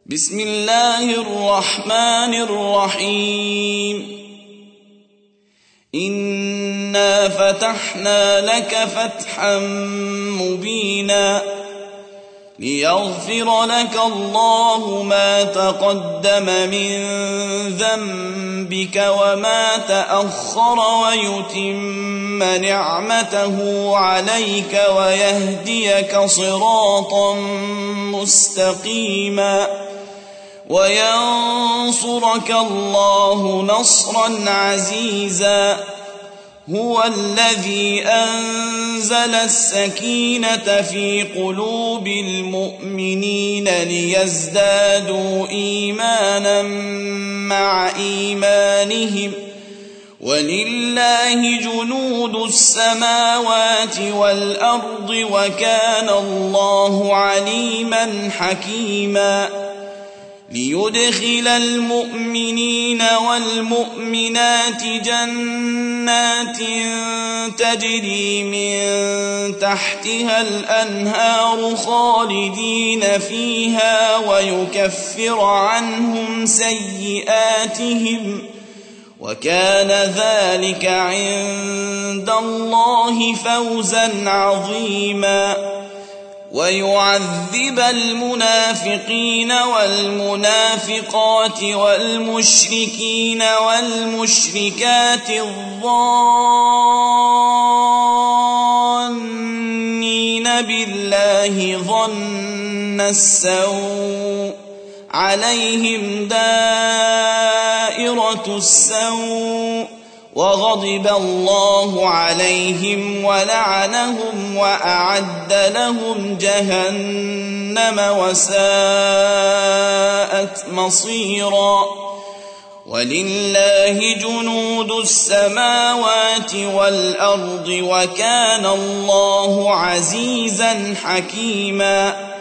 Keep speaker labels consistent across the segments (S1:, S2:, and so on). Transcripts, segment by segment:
S1: بسم الله الرحمن الرحيم إنا فتحنا لك فتحا مبينا ليغفر لك الله ما تقدم من ذنبك وما تأخر ويتم نعمته عليك ويهديك صراطا مستقيما وينصرك الله نصرا عزيزا هو الذي أنزل السكينة في قلوب المؤمنين ليزدادوا إيمانا مع إيمانهم ولله جنود السماوات والأرض وكان الله عليما حكيما ليدخل المؤمنين والمؤمنات جنات تجري من تحتها الأنهار خالدين فيها ويكفر عنهم سيئاتهم وكان ذلك عند الله فوزا عظيما ويعذب المنافقين والمنافقات والمشركين والمشركات الظانين بالله ظن السوء عليهم دائرة السوء وغضب الله عليهم ولعنهم وأعد لهم جهنم وساءت مصيرا ولله جنود السماوات والأرض وكان الله عزيزا حكيما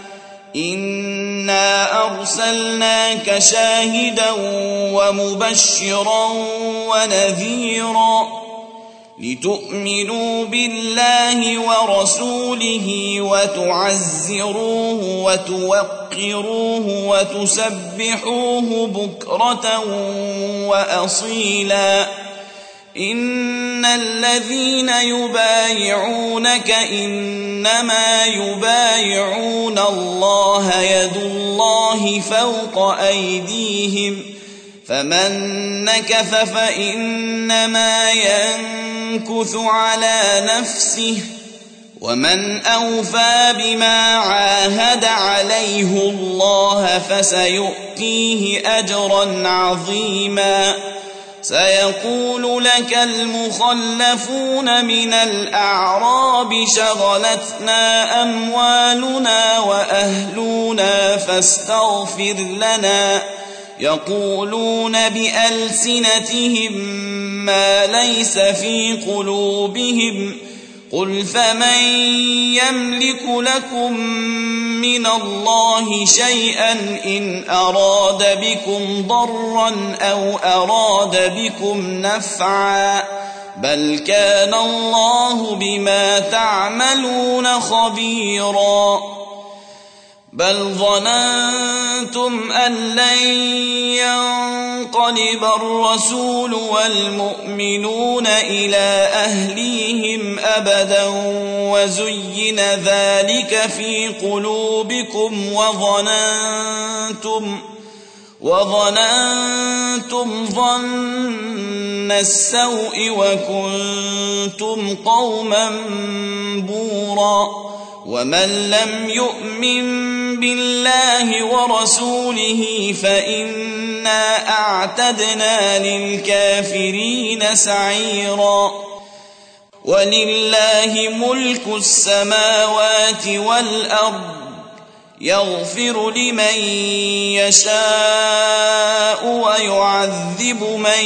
S1: إنا أرسلناك شاهدا ومبشرا ونذيرا لتؤمنوا بالله ورسوله وتعزروه وتوقروه وتسبحوه بكرة وأصيلا إن الذين يبايعونك إنما يبايعون الله يد الله فوق أيديهم فمن نكث فإنما ينكث على نفسه ومن أوفى بما عاهد عليه الله فسيؤتيه أجرا عظيما سيقول لك المخلفون من الأعراب شغلتنا أموالنا وأهلنا فاستغفر لنا يقولون بألسنتهم ما ليس في قلوبهم قل فمن يملك لكم من الله شيئا إن أراد بكم ضرا أو أراد بكم نفعا بل كان الله بما تعملون خبيرا بل ظننتم أن لن ينقلب الرسول والمؤمنون إلى أهليهم أبدا وزين ذلك في قلوبكم وظننتم ظن السوء وكنتم قوما بورا ومن لم يؤمن بالله ورسوله فإنا أعتدنا للكافرين سعيرا ولله ملك السماوات والأرض يغفر لمن يشاء ويعذب من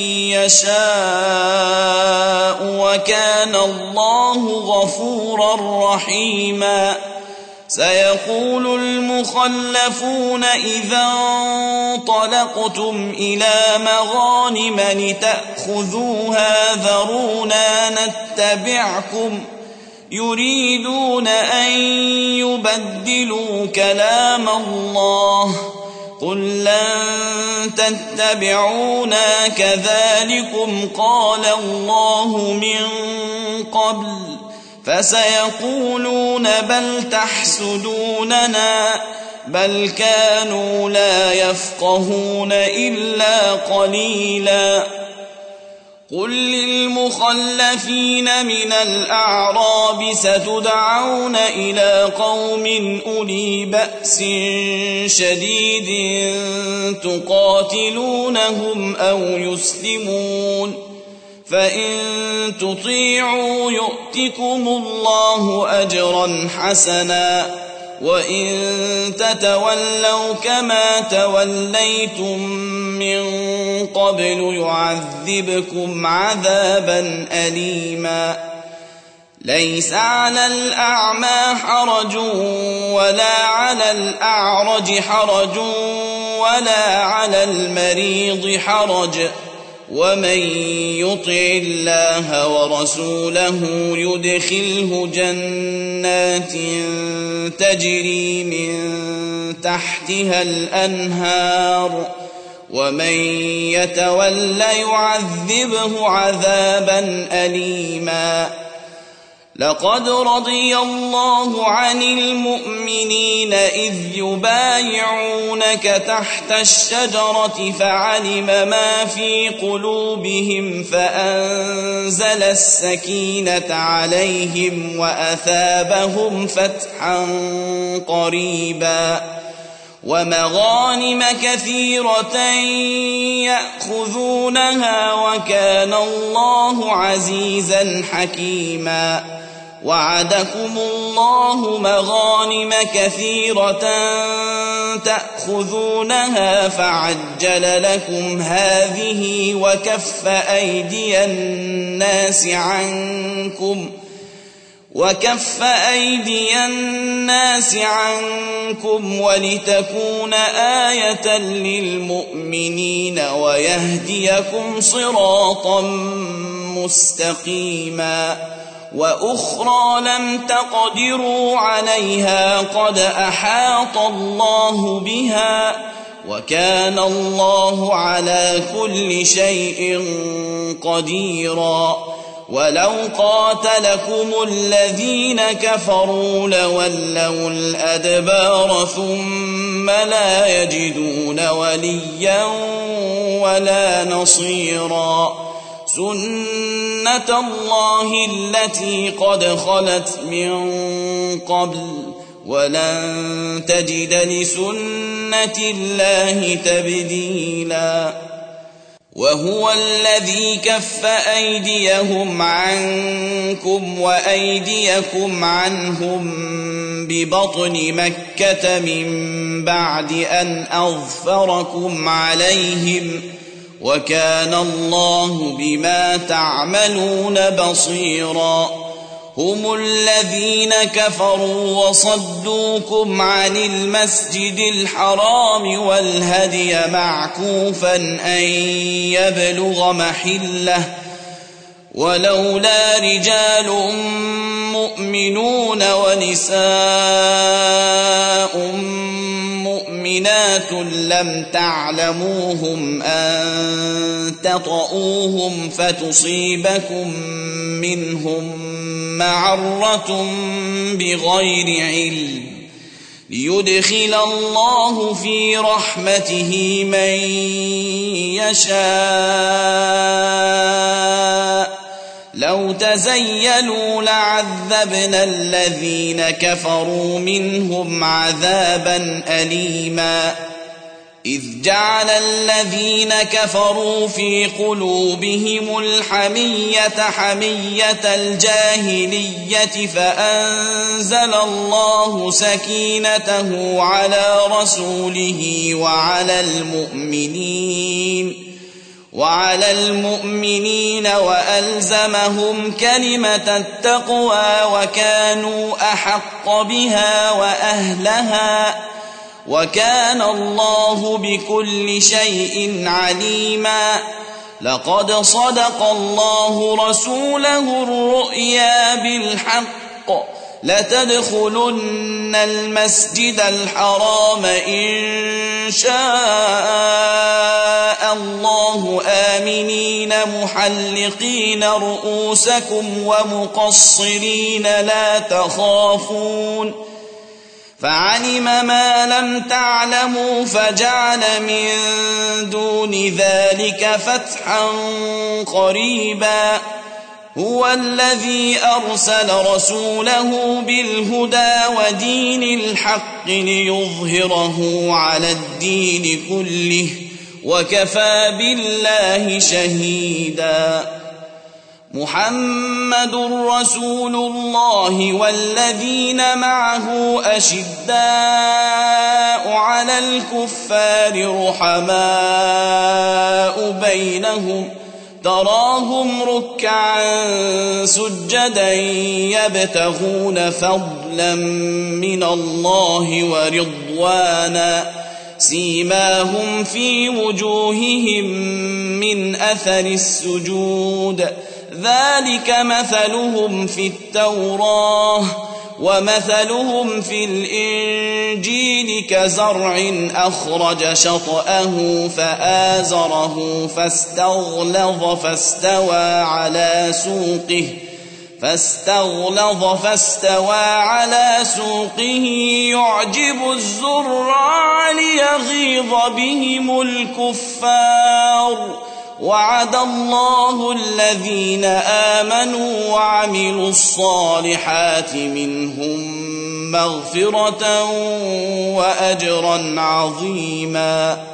S1: يشاء وكان الله غفورا رحيما سيقول المخلفون إذا انطلقتم إلى مغانم لتأخذوها ذرونا نتبعكم يريدون أن يبدلوا كلام الله قل لن تتبعونا كذلكم قال الله من قبل فسيقولون بل تحسدوننا بل كانوا لا يفقهون إلا قليلا قل للمخلفين من الأعراب ستدعون إلى قوم أولي بأس شديد تقاتلونهم أو يسلمون فإن تطيعوا يؤتكم الله أجرا حسنا وإن تتولوا كما توليتم من قبل يعذبكم عذابا أليما ليس على الأعمى حرج ولا على الأعرج حرج ولا على المريض حرج ومن يطع الله ورسوله يدخله جنات تجري من تحتها الأنهار ومن يتول يعذبه عذابا أليما لقد رضي الله عن المؤمنين إذ يبايعونك تحت الشجرة فعلم ما في قلوبهم فأنزل السكينة عليهم وأثابهم فتحا قريبا ومغانم كثيرة يأخذونها وكان الله عزيزا حكيما وعدكم الله مغانم كثيرة تأخذونها فعجل لكم هذه وكف أيدي الناس عنكم ولتكون آية للمؤمنين ويهديكم صراطا مستقيما وأخرى لم تقدروا عليها قد أحاط الله بها وكان الله على كل شيء قديرا ولو قاتلكم الذين كفروا لولوا الأدبار ثم لا يجدون وليا ولا نصيرا سنة الله التي قد خلت من قبل ولن تجد لسنة الله تبديلا وهو الذي كف أيديهم عنكم وأيديكم عنهم ببطن مكة من بعد أن أظفركم عليهم وكان الله بما تعملون بصيرا هم الذين كفروا وصدوكم عن المسجد الحرام والهدي معكوفا أن يبلغ محله ولولا رجال مؤمنون ونساء مؤمنات لم تعلموهم أن تطؤوهم فتصيبكم منهم معرة بغير علم ليدخل الله في رحمته من يشاء لو تزيلوا لعذبنا الذين كفروا منهم عذابا أليما إذ جعل الذين كفروا في قلوبهم الحمية حمية الجاهلية فأنزل الله سكينته على رسوله وعلى المؤمنين وألزمهم كلمة التقوى وكانوا أحق بها وأهلها وكان الله بكل شيء عليما لقد صدق الله رسوله الرؤيا بالحق لتدخلن المسجد الحرام إن شاء الله آمنين محلقين رؤوسكم ومقصرين لا تخافون فعلم ما لم تعلموا فجعل من دون ذلك فتحا قريبا هو الذي أرسل رسوله بالهدى ودين الحق ليظهره على الدين كله وكفى بالله شهيدا محمد رسول الله والذين معه أشداء على الكفار رحماء بينهم تراهم ركعا سجدا يبتغون فضلا من الله ورضوانا سيماهم في وجوههم من أثر السجود ذلك مثلهم في التوراة ومثلهم في الإنجيل كزرع أخرج شطأه فآزره فاستغلظ فاستوى على سوقه يعجب الزراع ليغيظ بهم الكفار وعد الله الذين آمنوا وعملوا الصالحات منهم مغفرة وأجرا عظيما